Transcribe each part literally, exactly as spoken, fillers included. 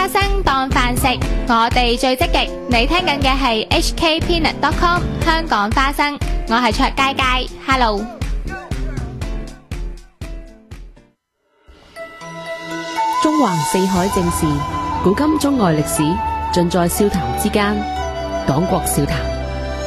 花生當飯食，我哋最積極。你聽緊嘅係 H K Peanut dot com 香港花生，我係卓佳佳 ，Hello。 中橫四海正事，古今中外歷史，盡在笑談之間。講國笑談。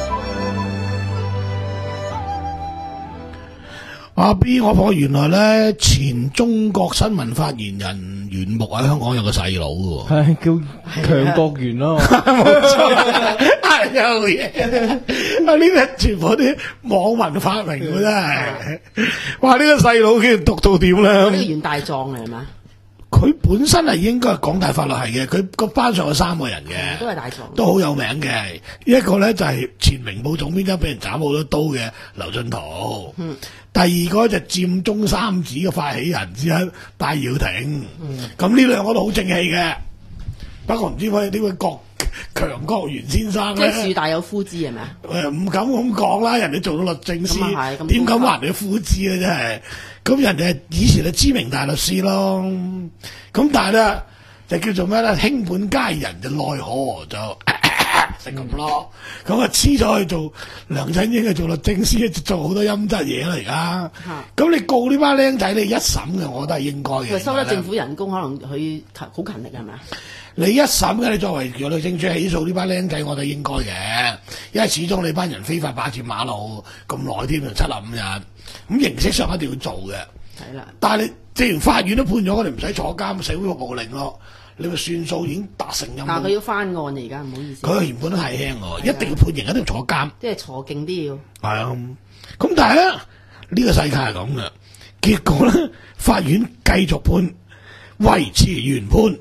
阿 B， 我發覺原來咧前中國新聞發言人袁木喺香港有個細佬嘅， 係叫強國元咯， 冇錯，係有嘢。啊，呢啲全部啲網民發明嘅真係，哇！呢個細佬竟然讀到點咧？ 呢個袁大壯嚟係嘛？ 佢本身係應該係港大法律系嘅，佢個班上有三個人嘅， 都係大壯， 都好有名嘅。一個咧就係前明報總編輯，俾人斬好多刀嘅劉進圖。嗯。第二個就佔中三子嘅發起人之一戴耀廷。嗯。咁呢兩個都好正氣嘅。不過唔知位呢位郭強國元先生咧， 即係樹大有枯枝係咪啊？ 誒，唔敢咁講啦，人哋做到律政司，點敢話人哋枯枝咧？真係。咁人哋以前係知名大律師咯，咁但係咧就叫做咩咧？卿本佳人就奈何就成咁咯。咁啊黐咗去做梁振英，去做律政司，做好多陰質嘢啦而家。咁你告呢班僆仔，你一審嘅，我覺得係應該嘅。 收得政府人工，可能佢好勤力係咪啊？你一審嘅，你作為律政處起訴呢班僆仔，我覺得應該嘅，因為始終你班人非法霸佔馬路咁耐添，七十五日。咁形式上一定要做嘅，係啦。但係你既然法院都判咗，我哋唔使坐監，社會服務令咯，你咪算數已經達成任務。但係佢要翻案而家，唔好意思。佢原本都係輕喎，一定要判刑，一定要坐監。即係坐勁啲要。係啊，咁但係咧呢、呢個世界係咁嘅，結果咧法院繼續判，維持原判。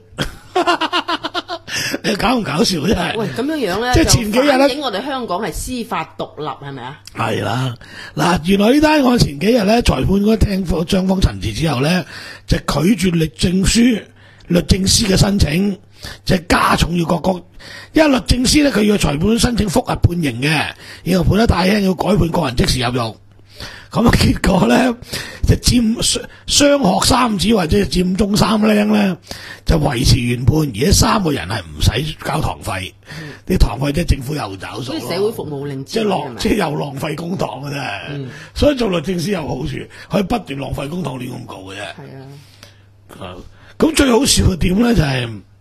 你搞唔搞笑真係？喂，咁樣樣咧，即係前幾日咧，我哋香港係司法獨立係咪啊？係啦，嗱，原來呢單案前幾日咧，裁判嗰聽咗張方陳詞之後咧，就拒絕律政書律政司嘅申請，就加重要各個，因為律政司咧佢要裁判申請複核判刑嘅，然後判得太輕要改判個人即時入獄。咁啊，結果咧就佔雙學三子或者佔中三僆咧，就維持原判，而家三個人係唔使交堂費，啲堂費即係政府又找數咯。社會服務令即係浪，即係又浪費公帑嘅啫。嗯、所以做律政司有好處，可以不斷浪費公帑亂咁告嘅啫。係啊，咁最好笑嘅點咧就係、是，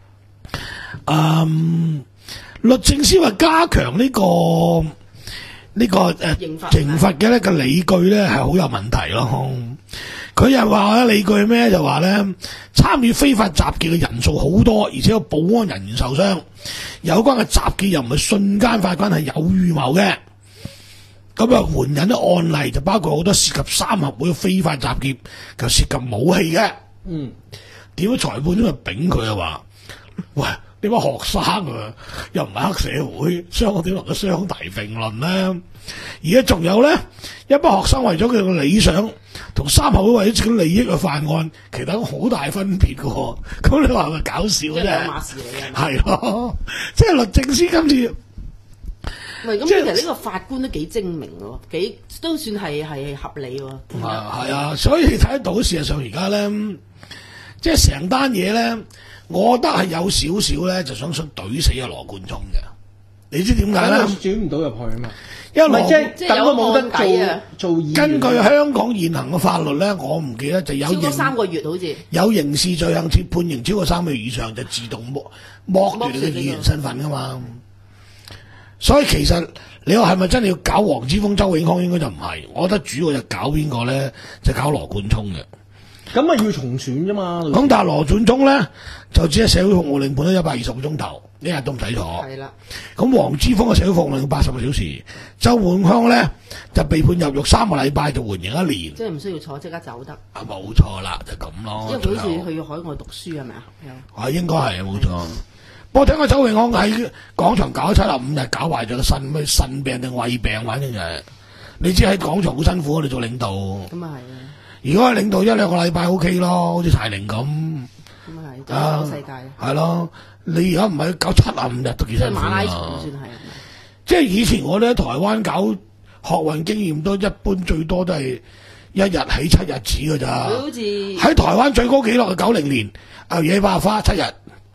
嗯，律政司話加強呢、這個。呢、這個誒、呃、刑罰嘅呢個理據咧係好有問題咯。佢又話咧理據咩？就話咧參與非法集結嘅人數好多，而且有保安人員受傷。有關嘅集結又唔係瞬間發生，係有預謀嘅。咁啊，援引啲案例就包括好多涉及三合會嘅非法集結，就涉及武器嘅。嗯，點解裁判都咪丙佢啊？話喂。呢班學生啊，又唔係黑社會，相點能夠相提並論呢？而家仲有咧，一班學生為咗佢嘅理想，同三合會為咗自己利益去犯案，其實好大分別嘅喎。咁你話係咪搞笑啫？兩碼事嚟嘅。係咯，即係律政司今次。喂，咁其實呢個法官都幾精明喎，幾都算係係合理喎。係係啊，所以你睇得到事實上而家咧，即係成單嘢咧。我覺得係有少少咧，就想想懟死阿羅冠聰嘅。你知點解咧？轉唔到入去啊嘛。因為羅即係有冇得做做。根據香港現行嘅法律咧，我唔記得就有超過三個月好似有刑事罪行，判判刑超過三個月以上，就自動剝剝奪你嘅議員身份噶嘛。所以其實你話係咪真係要搞黃之鋒、周永康？應該就唔係。我覺得主要就搞邊個咧，就搞羅冠聰嘅。咁啊要重選啫嘛。咁但係羅冠聰咧就只係社會服務令判咗一百二十個鐘頭，一日都唔使坐。係啦。咁黃之鋒嘅社會服務令八十個小時，周永康咧就被判入獄三個禮拜，就緩刑一年。即係唔需要坐，即刻走得。啊，冇錯啦，就咁咯。因為佢好似去海外讀書係咪啊？係。啊，應該係啊，冇錯。不過聽講周永康喺廣場搞咗七十五日，搞壞咗個腎，咩腎病定胃病，反正就係、是、你知喺廣場好辛苦，你做領導。咁啊係啊。如果係領導一兩個禮拜 O K 咯，好似柴玲咁。咁啊係，搞世界。係咯，你而家唔係搞七啊五日都幾辛苦啊。馬拉松算係。即係以前我哋喺台灣搞學運經驗都一般，最多都係一日起七日止㗎咋。好似喺台灣最高紀錄係九零年牛野百合花七日。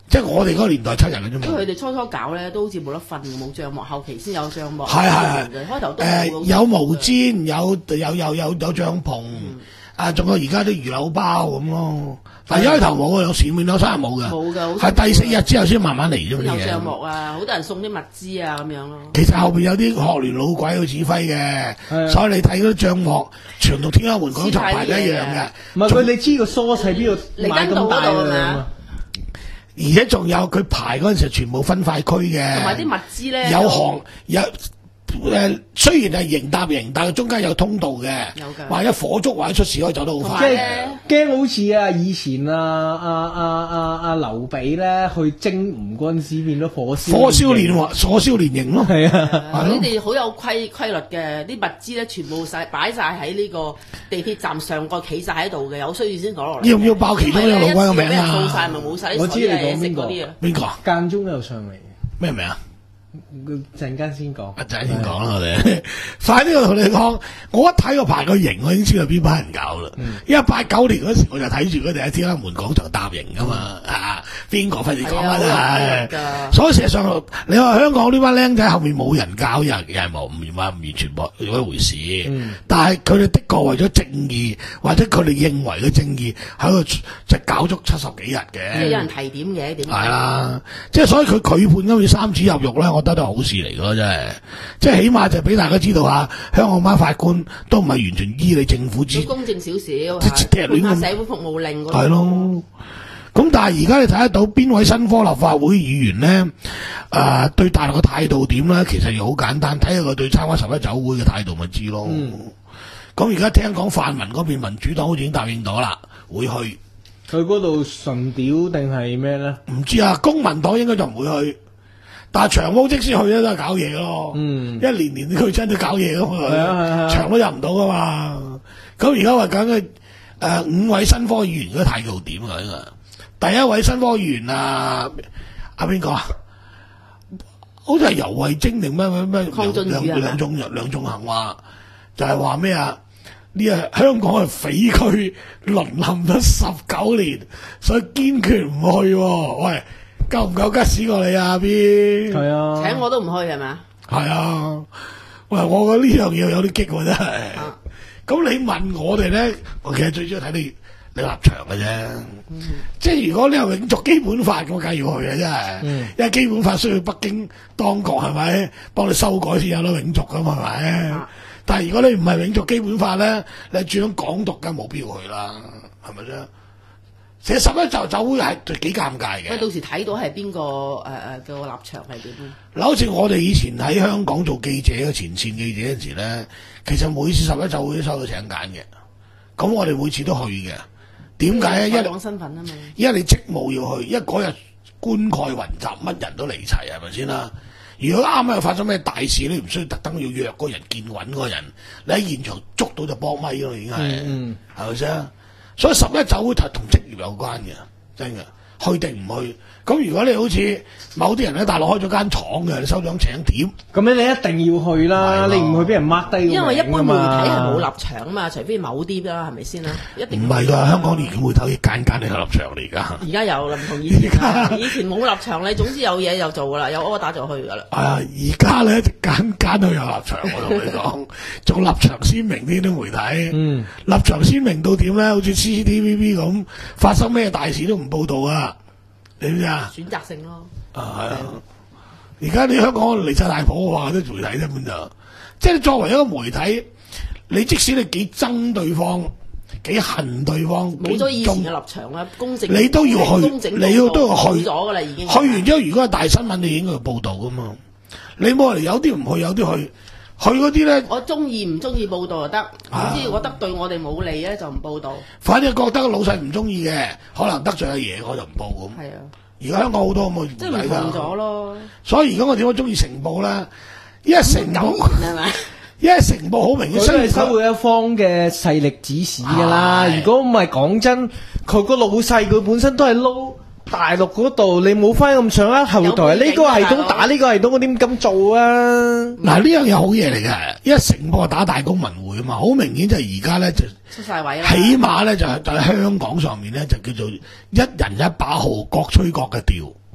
即係我哋嗰個年代七日嘅啫嘛。 因為佢哋初初搞咧都好似冇得瞓，冇帳幕，後期先有帳幕。 係係係，開頭都誒有毛氈，有有有有有帳篷，啊仲有而家啲魚柳包咁咯。但係一開頭冇嘅，有前面兩三日冇嘅， 冇嘅， 係第四日之後先慢慢嚟啫嘛有啲嘢。 帳幕啊，好多人送啲物資啊咁樣咯。 其實後邊有啲學聯老鬼去指揮嘅， 係啊所以你睇嗰啲帳幕，全同天安門廣場排得一樣嘅。 唔係佢你知個 source 喺邊度買咁大彌敦道嗰度係咪嘅啊？ 而且仲有佢排嗰陣時，全部分塊區嘅， 同埋啲物資咧有行有誒，雖然係營搭營，但係中間有通道嘅， 有㗎或者火燭或者出事可以走得好同快埋即係驚好似啊以前啊啊啊啊啊劉備咧去征吳軍師變咗火燒火燒連火燒連營咯。 係啊， 係咯你哋好有規規律嘅，啲物資咧全部晒擺晒喺呢個地鐵站上個企晒喺度嘅，有需要先攞落嚟。 要唔要爆其中一個老鬼個名因為咧一次俾人掃晒啊？ 咪冇晒啲我知你講水啊嘢食邊個嗰啲啊。 邊個啊？ 間中有上嚟， 咩名啊？ 陣間先講。 一陣先講啦，我哋快啲我同你講，我一睇個排個營，我已經知道邊班人搞啦。因為八九年嗰時我就睇住佢哋喺天安門廣場搭營噶嘛，啊邊個費事講啊真係啊係。 好㗎所以事實上，你話香港呢班僆仔後面冇人搞，又又係冇唔話唔完全冇一回事。 嗯但係佢哋的確為咗正義，或者佢哋認為嘅正義喺度即係搞足七十幾日即係有嘅。 人提點嘅，點係啦，即係所以佢拒判今次三子入獄咧，我覺得都係好事嚟咯，真係。即係起碼就俾大家知道下，香港班法官都唔係完全依你政府之要公正少少， 即係踢亂咁判下社會服務令嗰啲係咯。咁但係而家你睇得到邊位新科立法會議員咧？誒、呃、對大陸嘅態度點咧？其實又好簡單，睇下佢對參加十一酒會嘅態度咪知咯。咁而家聽講泛民嗰邊民主黨好似已經答應咗啦，會去。 佢嗰度純屌定係咩咧？ 唔知啊，公民黨應該就唔會去，但係長毛即使去咧都係搞嘢咯。 嗯一年年佢真都搞嘢噶嘛， 係啊係啊長都入唔到噶嘛。咁而家話緊嘅誒五位新科議員嗰個態度點啊？第一位新科議員啊，阿邊個啊？好似係游蕙禎定咩咩咩鄺俊宇梁係咪梁仲梁仲恒話，就係話咩啊？呢個香港係匪區淪陷咗十九年，所以堅決唔去喎。喂，夠唔夠吉屎過你啊？阿邊係啊， 請我都唔去係咪？ 係啊，喂，我覺得呢樣嘢有啲激喎，真係。 啊咁你問我哋咧，我其實最主要睇你你立場嘅啫。即係如果你係永續基本法，我梗係要去嘅，真係。 嗯因為基本法需要北京當局係咪幫你修改先有得永續噶嘛，係咪？ 啊但係如果你唔係永續基本法咧，你轉咗港獨梗係冇必要去啦，係咪啫？其實十一就酒會係幾尷尬嘅。 喂，到時睇到係邊個誒誒嘅立場係點咧？ 嗱，好似我哋以前喺香港做記者嘅前線記者嗰陣時咧，其實每次十一酒會都收到請柬嘅，咁我哋每次都去嘅。點解咧？一採訪身份啊嘛。 因為你職務要去，因為嗰日官蓋雲集，乜人都嚟齊，係咪先啦？如果啱啱又發生咩大事，你唔需要特登要約嗰人見揾嗰人，你喺現場捉到就幫咪咯，已經係， 嗯係咪先？所以十一酒會同職業有關嘅，真嘅，去定唔去？咁如果你好似某啲人喺大陸開咗間廠嘅，你收咗請帖， 咁你你一定要去啦， 係咯你唔去俾人 mark 低個名因為一般媒體係冇㗎嘛立場啊嘛，除非某啲啦，係咪先啦？一定唔係㗎，香港連媒體間間都有立場嚟㗎。 而家有啦，唔同以前啦。以前冇立場，你總之有嘢就做噶啦，有 order 就去噶啦。 係啊，而家咧間間都有立場，我同你講，仲立場鮮明啲啲媒體。 嗯， 立場鮮明到點咧？好似 C C T V B 咁，發生咩大事都唔報導啊！你知唔知啊？ 選擇性咯。 啊，係啊！而家你香港離晒大譜啊！啲媒體根本就，即係你作為一個媒體，你即使你幾憎對方、幾恨對方， 冇咗以前幾嘅立場啦，公正。 你都要去公正你要都要去冇咗噶啦，已經。 去完之後，如果係大新聞，你應該要報導噶嘛。你冇嚟有啲唔去，有啲去，去嗰啲咧， 我中意唔中意報道就得，總之覺得對我哋冇利咧就唔報道。 反正覺得老細唔中意嘅，可能得罪阿爺，我就唔報咁。 係啊， 而家香港好多咁嘅即係唔同咗咯。 所以而家我點解中意成報咧？因為成報， 係咪？ 因為成報好明顯， 佢都係收佢一方嘅勢力指使㗎啦。 係如果唔係講真，佢個老細佢本身都係撈大陸嗰度，你冇翻咁上一後台，呢個系統打呢個系統，我點敢做啊？ 嗱呢樣嘢好嘢嚟嘅，因為成報係打大公民會啊嘛，好明顯就係而家咧就出晒位啦。 起碼咧就係就喺香港上面咧就叫做一人一把號，各吹各嘅調。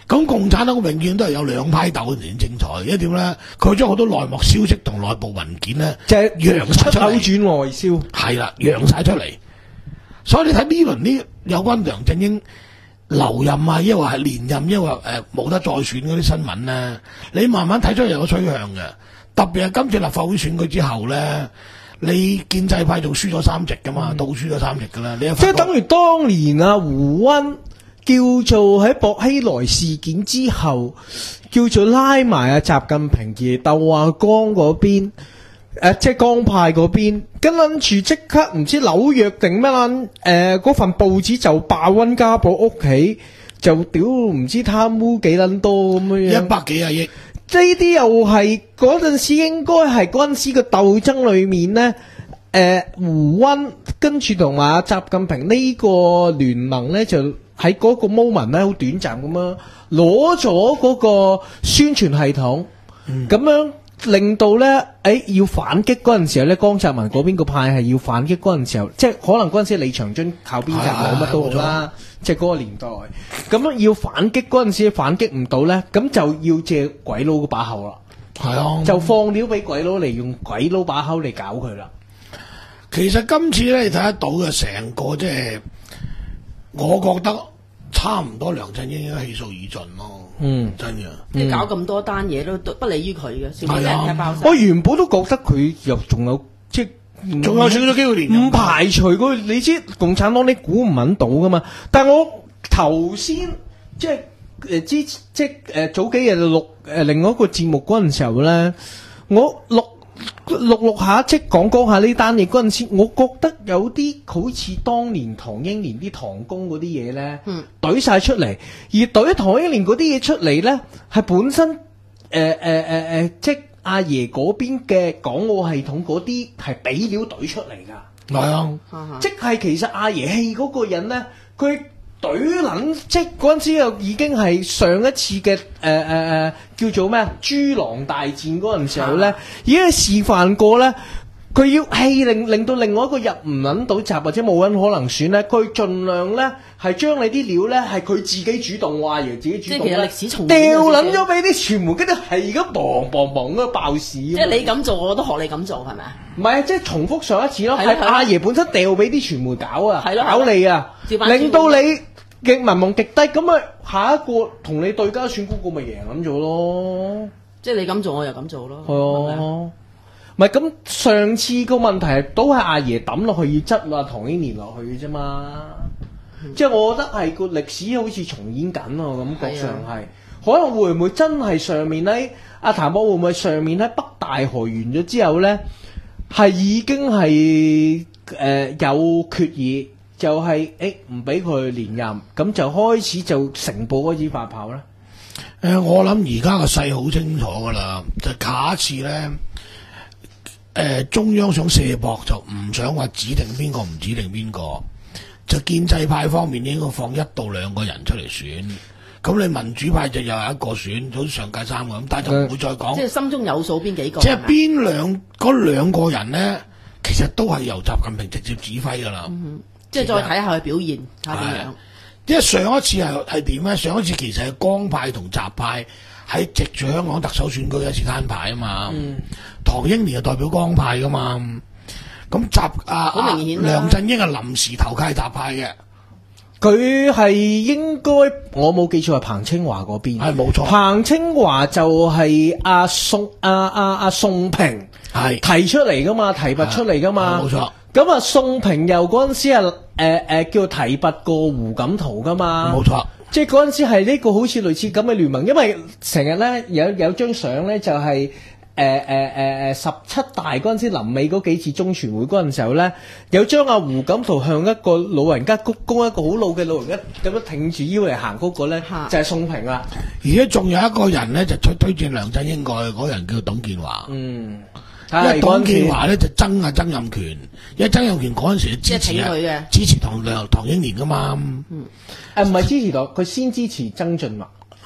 咁共產黨永遠都係有兩派鬥先精彩，一點咧，佢將好多內幕消息同內部文件咧， 就係揚晒出出口嚟， 轉外銷。 係啦，揚晒出嚟。所以你睇呢輪呢有關梁振英留任啊，抑或係連任，抑或誒冇得再選嗰啲新聞咧，你慢慢睇出有個趨向嘅。特別係今次立法會選舉之後咧，你建制派仲輸咗三席噶嘛，倒輸咗三席噶啦。你即係等於當年啊胡溫叫做喺薄熙來事件之後，叫做拉埋啊習近平而鬥阿江嗰邊，誒、呃、即係江派嗰邊，跟撚住即刻唔知紐約定乜撚誒嗰份報紙就爆溫家寶屋企，就屌唔知貪污幾撚多咁樣， 一百幾廿億。 呢啲又係嗰陣時應該係嗰陣時嘅鬥爭裏面呢，誒、呃、胡溫跟住同埋習近平呢個聯盟呢，就喺嗰個 moment 呢，好短暫咁樣攞咗嗰個宣傳系統，咁、嗯、樣令到呢，誒、哎、要反擊嗰陣時候呢，江澤民嗰邊個派係要反擊嗰陣時候，即係可能嗰陣時李長津靠邊站冇乜都好啦。即係嗰個年代，咁樣要反擊嗰陣時反擊唔到咧，咁就要借鬼佬嗰把口啦。 係啊， 就放料俾鬼佬嚟用鬼佬把口嚟搞佢啦。 其實今次咧，你睇得到嘅成個即係，我覺得差唔多梁振英應該氣數已盡咯。嗯，真嘅。 即係搞咁多單嘢都不利於佢嘅，全部俾人踢爆晒。 我原本都覺得佢又仲有即係。 仲有少少機會連任， 唔排除佢。你知共產黨你估唔揾到噶嘛？但係我頭先即係誒之即係誒、呃、早幾日錄誒、呃、另外一個節目嗰陣時候咧，我錄錄錄下即係講講下呢單嘢嗰陣時，我覺得有啲好似當年唐英年啲唐公嗰啲嘢咧，嗯，懟晒出嚟，而懟唐英年嗰啲嘢出嚟咧，係本身誒誒誒誒即係。阿爺嗰邊嘅港澳系統嗰啲係俾料隊出嚟㗎， 係啊， 即係其實阿爺氣嗰個人咧，佢隊撚即係嗰陣時又已經係上一次嘅誒誒誒叫做咩啊豬狼大戰嗰陣時候咧，已經係示範過咧。佢要氣令令到另外一個入唔撚到閘或者冇人可能選咧，佢盡量咧係將你啲料咧係佢自己主動，話爺自己主動， 即係其實歷史重掉撚咗俾啲傳媒，跟住係咁砰砰砰咁爆市。即係你咁做，我都學你咁做，係咪啊？ 唔係，即係重複上一次咯。係阿爺本身掉俾啲傳媒搞啊， 係咯， 搞你啊，令到你嘅民望極低，咁啊下一個同你對家選嗰個咪贏撚咗咯。 即係你咁做，我又咁做咯。 係啊。唔係咁，上次個問題都係阿爺抌落去要執啊唐英年落去嘅啫嘛，嗯、即係我覺得係個歷史好似重演緊啊，感覺上係，可能會唔會真係上面咧？阿譚博會唔會上面喺北大河完咗之後咧，係已經係誒、呃、有決議，就係誒唔俾佢連任，咁就開始就成部開始發炮咧。誒、 呃，我諗而家個勢好清楚噶啦，就下一次咧。誒、呃、中央想卸膊就唔想話指定邊個唔指定邊個，就建制派方面應該放一到兩個人出嚟選，咁你民主派就又有一個選，好似上屆三個咁，但係就唔會再講。 即係心中有數邊幾個？ 即係邊兩嗰兩個人咧，其實都係由習近平直接指揮㗎啦、嗯。 即係再睇下佢表現睇下點樣。 因為上一次係係點咧？上一次其實係江派同習派喺藉住香港特首選舉一次攤牌啊嘛。嗯唐英年係代表江派噶嘛，咁習啊好明顯梁振英係臨時投靠習派嘅， 佢係應該我冇記錯係彭清華嗰邊， 係冇錯。 彭清華就係阿宋阿阿阿宋平係提出嚟噶嘛，提拔出嚟噶嘛，冇錯。咁啊宋平又嗰陣時係誒誒叫提拔過胡錦濤噶嘛，冇錯。即係嗰陣時係呢個好似類似咁嘅聯盟，因為成日咧有有張相咧就係、是。誒誒誒誒十七大嗰陣時臨尾嗰幾次中全會嗰陣時候咧，有將阿胡錦濤向一個老人家鞠躬，一個好老嘅老人家咁樣挺住腰嚟行嗰個咧，就係宋平啦。 而且仲有一個人咧，就推推薦梁振英過去嗰人叫董建華。嗯，因為董建華咧就憎阿曾蔭權，因為曾蔭權嗰陣時支持啊，支持唐梁唐英年噶嘛。嗯，誒唔係支持到，佢先支持曾俊華。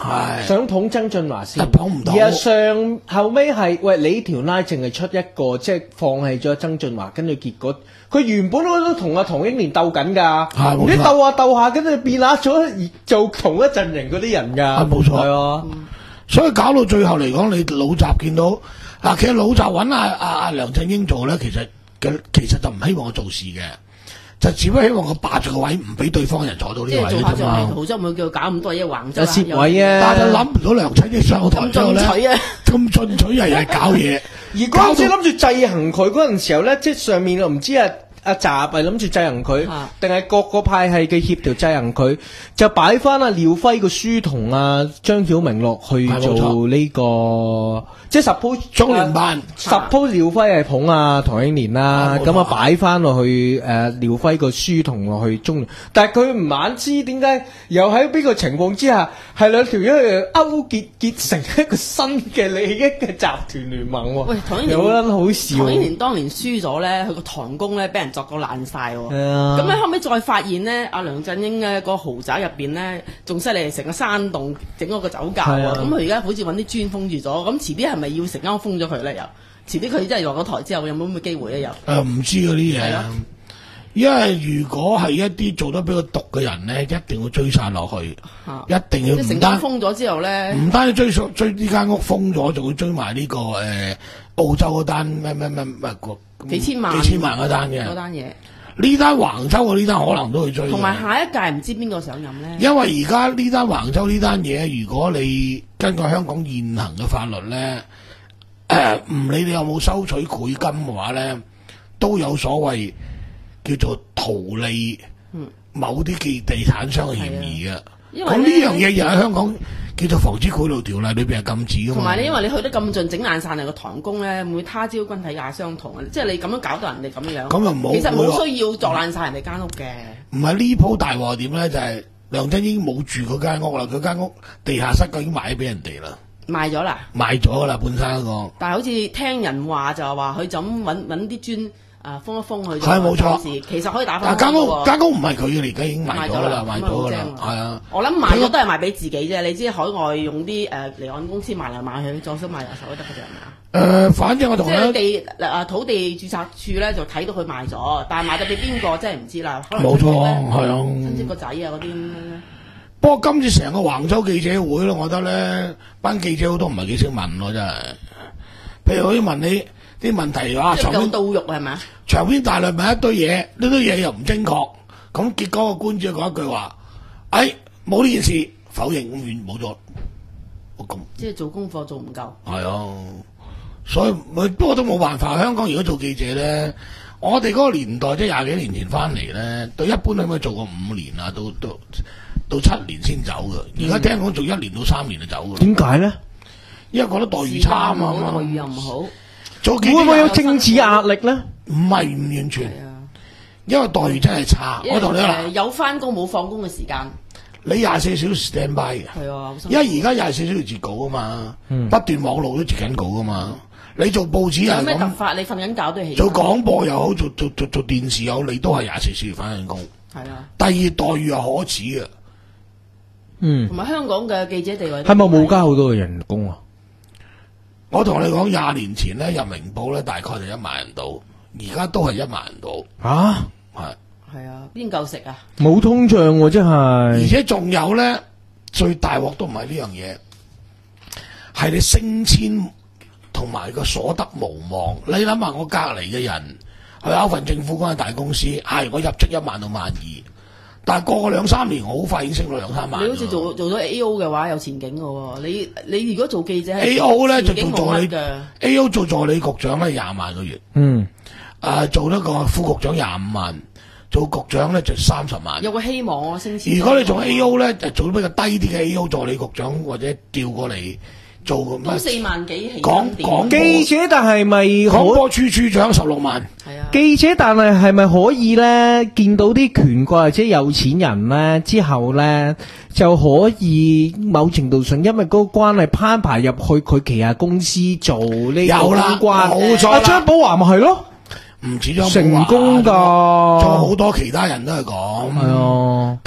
係想捧曾俊華先， 捧唔到。 而係上後尾係喂你條拉淨係出一個，即係放棄咗曾俊華，跟住結果佢原本都同阿唐英年鬥緊㗎， 係冇錯你鬥下鬥下，跟住變壓咗而做同一陣營嗰啲人㗎， 係冇錯係啊。 所以搞到最後嚟講，你老習見到嗱，其實老習揾阿阿阿梁振英做咧，其實嘅其實就唔希望我做事嘅，就只不過希望我霸住個位，唔俾對方人坐到呢即係做位啫嘛。 下做係，豪州唔會叫佢搞咁多嘢橫就州攝位啊！ 但係就諗唔到梁振英上台咁之後咧， 進取啊！ 咁進取日日搞嘢， 而嗰陣時諗住制衡佢嗰陣時候咧，即係上面我唔知啊。阿習係諗住制衡佢，定係各個派系嘅協調制衡佢，就擺翻阿廖輝個書同阿張曉明落去做呢、這個，即係 suppose 中聯辦 suppose 廖輝係捧阿唐英年啦，咁啊擺翻落去誒廖輝個書同落去中聯，但係佢唔晚知點解又喺邊個情況之下係兩條友勾結結成一個新嘅利益嘅集團聯盟喎？ 喂，唐英年有撚好笑。 唐英年當年輸咗咧，佢個堂公咧俾人作個爛晒喎。 啊咁咧後尾再發現咧，阿梁振英咧個豪宅入邊咧仲犀利，成個山洞整咗個酒窖喎。咁佢而家好似揾啲磚封住咗，咁遲啲係咪要成間屋封咗佢咧？又遲啲佢真係落咗台之後，有冇咁嘅機會咧？又誒唔知嗰啲嘢，因為如果係一啲做得比較毒嘅人咧，一定會追殺落去， 啊一定要即係成間唔單封咗之後咧， 唔單止追溯追呢間屋封咗，仲會追埋呢、這個誒、呃、澳洲嗰單咩咩咩咩個幾千萬幾千萬嗰單嘅嗰單嘢。 呢單橫州嘅呢單可能都會追嘅， 同埋下一屆唔知邊個上任咧？ 因為而家呢單橫州呢單嘢，如果你根據香港現行嘅法律咧，誒唔理你有冇收取賄金嘅話咧，都有所謂叫做圖利某啲嘅地產商嘅嫌疑嘅。咁呢樣嘢又喺香港叫做防止賄賂條例裏邊係禁止嘅嘛。 同埋你因為你去得咁盡，整爛晒你個堂工咧，會他朝君體也相同啊！即係你咁樣搞到人哋咁樣， 咁又冇其實冇需要作爛晒人哋間屋嘅。 唔係呢鋪大鑊點咧？就係、是、梁振英冇住嗰間屋啦，佢間屋地下室已經賣俾人哋啦， 賣咗啦， 賣咗噶啦，半山嗰個。 但係好似聽人話就係話佢就咁揾揾啲磚啊封一封佢。 係冇錯， 其實可以打翻。 間屋間屋唔係佢嘅，而家已經賣咗啦，賣咗噶啦，係啊。 我諗賣咗都係賣俾自己啫。你知海外用啲誒離岸公司賣嚟賣去，再想賣入手都得嘅啫，係咪啊？ 誒、呃，反正我同即係地啊土地註冊處咧就睇到佢賣咗，但係賣咗俾邊個真係唔知啦。 冇錯，係啊。 親戚個仔啊嗰啲。 不過今次成個橫州記者會咧，我覺得咧班記者好多唔係幾識問咯，真係。譬如可以問你啲問題啊， 即係夠到肉係咪啊？ 長篇大論問一堆嘢，呢堆嘢又唔精確，咁結果個官只係講一句話，誒冇呢件事，否認咁遠冇咗。咁即係做功課做唔夠。 係啊，所以不過都冇辦法。香港如果做記者咧，我哋嗰個年代即係廿幾年前翻嚟咧，對一般都可以做過五年啊，到到到七年先走嘅。而家聽講做一年到三年就走嘅。 點解咧？ 因為覺得待遇差啊嘛， 待遇又唔好。 做記者會唔會有政治壓力咧？ 唔係唔完全，因為待遇真係差。我同你話， 有翻工冇放工嘅時間。 你廿四小時 stand by 嘅， 係啊， 因為而家廿四小時截稿啊嘛，嗯、不斷網絡都截緊稿啊嘛。你做報紙又係咁，有咩突發？你瞓緊覺都起。 做廣播又好，做做做做電視又好，你都係廿四小時翻緊工。 係啊。 第二待遇又可恥嘅， 嗯。 同埋香港嘅記者地位係咪冇加好多嘅人工啊？ 我同你講，廿年前咧入明報咧大概就一萬人到，而家都係一萬人到。 啊， 係係啊，邊夠食啊？ 冇通脹喎，真係。 而且仲有咧，最大鑊都唔係呢樣嘢，係你升遷同埋個所得無望。你諗下，我隔離嘅人去考份政府嗰間大公司，係我入職一萬到萬二。但係過個兩三年，我好快已經升到兩三萬。 你好似做做咗 A O 嘅話，有前景嘅喎。你你如果做記者 ，A O 咧就做助理嘅 ，A O 做助理局長咧廿萬個月。 嗯， 誒做一個副局長廿五萬，做局長咧就三十萬。 有個希望啊，升遷。 如果你做 A O 咧，就做比較低啲嘅 A O 助理局長，或者調過嚟做咁。 咁四萬幾起講講記者，但係咪廣播處處長十六萬？ 係啊。 記者，但係係咪可以咧見到啲權貴或者有錢人咧之後咧就可以某程度上，因為嗰個關係攀排入去佢旗下公司做呢個公關？ 冇錯啦。 阿張寶華咪係咯， 唔止張寶華成功㗎， 仲有好多其他人都係講。 係啊， 特別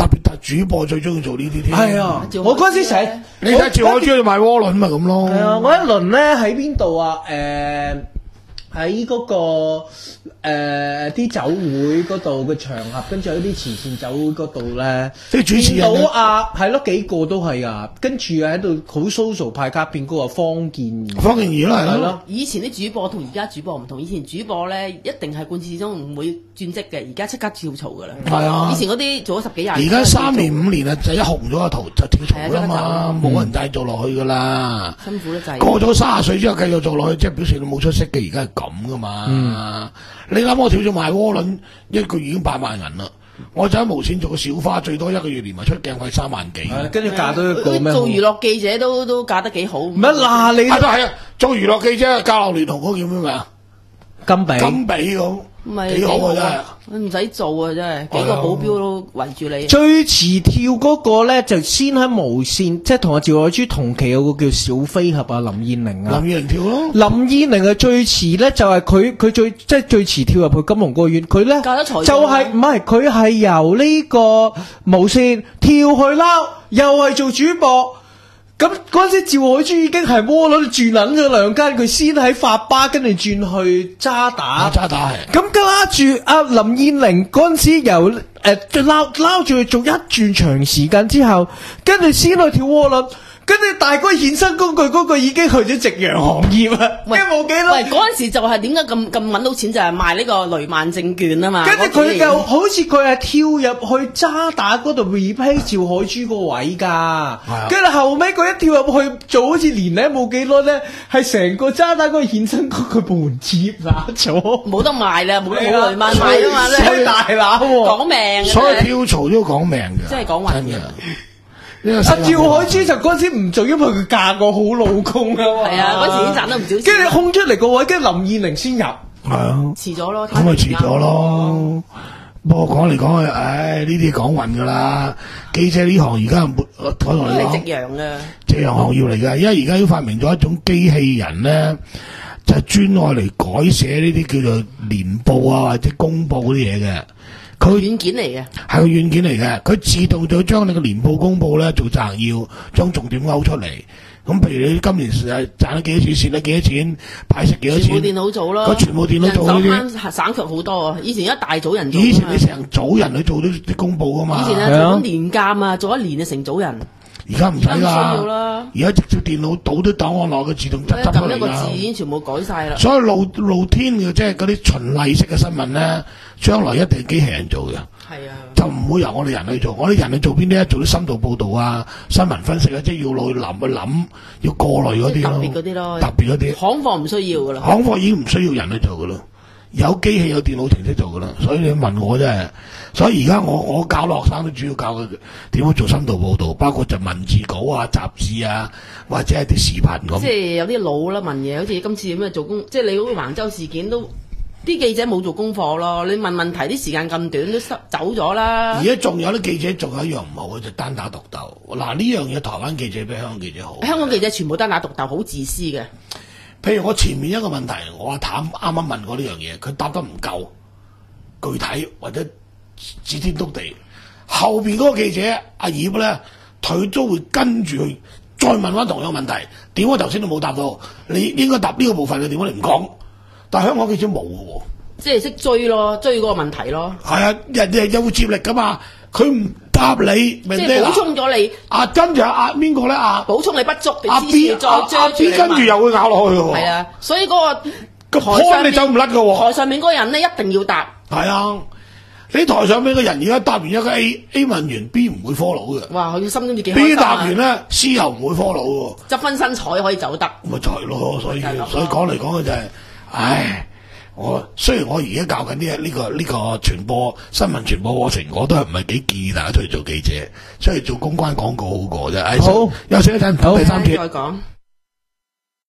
主播最中意做呢啲添。 係啊，我嗰陣時成你睇趙海珠去賣窩輪咪咁咯。 係啊，我一輪咧喺邊度啊？誒喺嗰個誒啲酒會嗰度嘅場合，跟住有啲慈善酒會嗰度咧， 即係主持人見到啊，係咯幾個都係啊，跟住喺度好 social 派卡片嗰個方健儀， 方健儀啦，係係咯咯。 以前啲主播同而家主播唔同，以前主播咧一定係貫徹始終唔會轉職嘅，而家即刻跳槽噶啦。 係啊以前嗰啲做咗十幾廿而年， 家三年五年啊，就一紅咗個圖就跳槽啦係啊嘛，冇人再做落去噶啦。 辛苦得滯。 過咗三十歲之後繼續做落去，即係表示你冇出息嘅。而家係咁噶嘛。 嗯你諗我跳咗賣窩輪，一個月已經八萬銀啦。我就喺無線做個小花，最多一個月連埋出鏡費三萬幾。 跟住嫁到一個咩？ 做娛樂記者都都嫁得幾好。 唔係嗱你啊，都係啊，做娛樂記者，教流聯同嗰個叫咩名啊？ 金比金比咁， 咪幾好啊真係。 唔使做啊真係，幾個保鏢都圍住你。 最遲跳嗰個咧，就先喺無線，即係同阿趙海珠同期有個叫小飛俠啊，林燕玲啊。 林燕玲跳咯。 林燕玲係最遲咧，就係佢佢最即係最遲跳入去金融歌院，佢咧嫁咗財就係唔係佢係由呢個無線跳去撈，又係做主播。咁嗰陣時，趙海珠已經係窩輪轉撚咗兩間，佢先喺法巴，跟住轉去渣打。 渣打係。 咁跟住阿林燕玲嗰陣時由誒撈撈住佢做一轉長時間之後，跟住先去跳窩輪。跟住大哥衍生工具嗰個已經去咗夕陽行業啊， 喂跟住冇幾耐。 喂，嗰陣時就係點解咁咁揾到錢，就係賣呢個雷曼證券啊嘛。 跟住佢嗰幾年又好似佢係跳入去渣打嗰度 repay 趙海珠個位㗎，跟住後尾佢一跳入去做好似年咧冇幾耐咧，係成個渣打嗰個衍生工具部門接拿咗， 冇得賣啦，冇冇雷曼賣啊嘛， 衰大佬喎， 講命嘅所以真係跳槽都要講命嘅。 真係講運真嘅。 阿趙海珠就嗰陣時唔做，因為佢嫁個好老公啊嘛。 係啊，嗰時已經賺得唔少錢。 跟住空出嚟個位，跟住林燕玲先入。 係啊。 遲咗咯， 咁咪遲咗咯。不過講嚟講去，唉，呢啲講運噶啦。記者呢行而家沒，我同你係講， 夕陽嘅。 夕陽行業嚟㗎。因為而家要發明咗一種機器人咧，就係專愛嚟改寫呢啲叫做年報啊或者公報嗰啲嘢嘅。佢軟件嚟嘅， 係個軟件嚟嘅，佢自動就將你個年報公佈咧做摘要，將重點勾出嚟。咁譬如你今年誒賺咗幾多錢，蝕咗幾多錢，派息幾多錢， 全部電腦做咯。 佢全部電腦做呢人啲， 手慳省卻好多啊！以前一大組人做。 以前你成組人去做啲啲公佈噶嘛。 以前啊做緊年鑑啊，做一年就成組人。 而家唔使而家唔需要啦啦，而家直接電腦倒啲檔案落，佢自動執執出嚟撳一個字已㗎。 經全部改晒啦。 所以露露天嘅即係嗰啲循例式嘅新聞咧，將來一定係機器人做嘅。 係啊。 就唔會由我哋人去做，我哋人去做邊啲咧？做啲深度報導啊、新聞分析啊，即係要落去諗去諗，要過濾嗰啲特咯。 別嗰啲咯。 特別嗰啲。 行貨唔需要噶啦。 行貨已經唔需要人去做噶啦，有機器有電腦程式做噶啦。所以你問我真係，所以而家我我教學生都主要教佢點樣做深度報導，包括就文字稿啊、雜誌啊，或者係啲視頻咁。 即係有啲老啦問嘢，好似今次咁啊做工，即係你嗰個橫州事件都。啲記者冇做功課咯，你問問題啲時間咁短都走咗啦。 而家仲有啲記者仲有一樣唔好嘅就單打獨鬥。嗱呢樣嘢台灣記者比香港記者好。 香港記者全部單打獨鬥，好自私嘅。 譬如我前面一個問題，我阿譚啱啱問過呢樣嘢，佢答得唔夠具體或者指天篤地，後邊嗰個記者阿葉咧，佢都會跟住去再問翻同樣問題。點解頭先都冇答到？你應該答呢個部分嘅，點解你唔講？但係香港記者冇嘅喎， 即係識追咯，追嗰個問題咯。 係啊，人哋有接力噶嘛，佢唔答你，即係補充咗你。 啊，跟住阿邊個咧？啊， 補充你不足， 阿 B 再追住你問。 跟住又會咬落去嘅喎。 係啊，所以嗰個個 point 你走唔甩嘅喎。 台上面嗰個人咧一定要答。 係啊，你台上面嘅人而家答完一個 A A 問完 B 唔會 follow 嘅。 哇！佢心都唔知幾開心啊。 B 答完咧 C 又唔會 follow 喎。 執分身彩可以走得。 咪就係咯，所以所以講嚟講去就係，唉。我雖然我而家教緊呢呢個呢、呢個傳播新聞傳播課程，我都係唔係幾建議大家出去做記者，出去做公關廣告好過啫。好，休息一陣，第三節。 再講。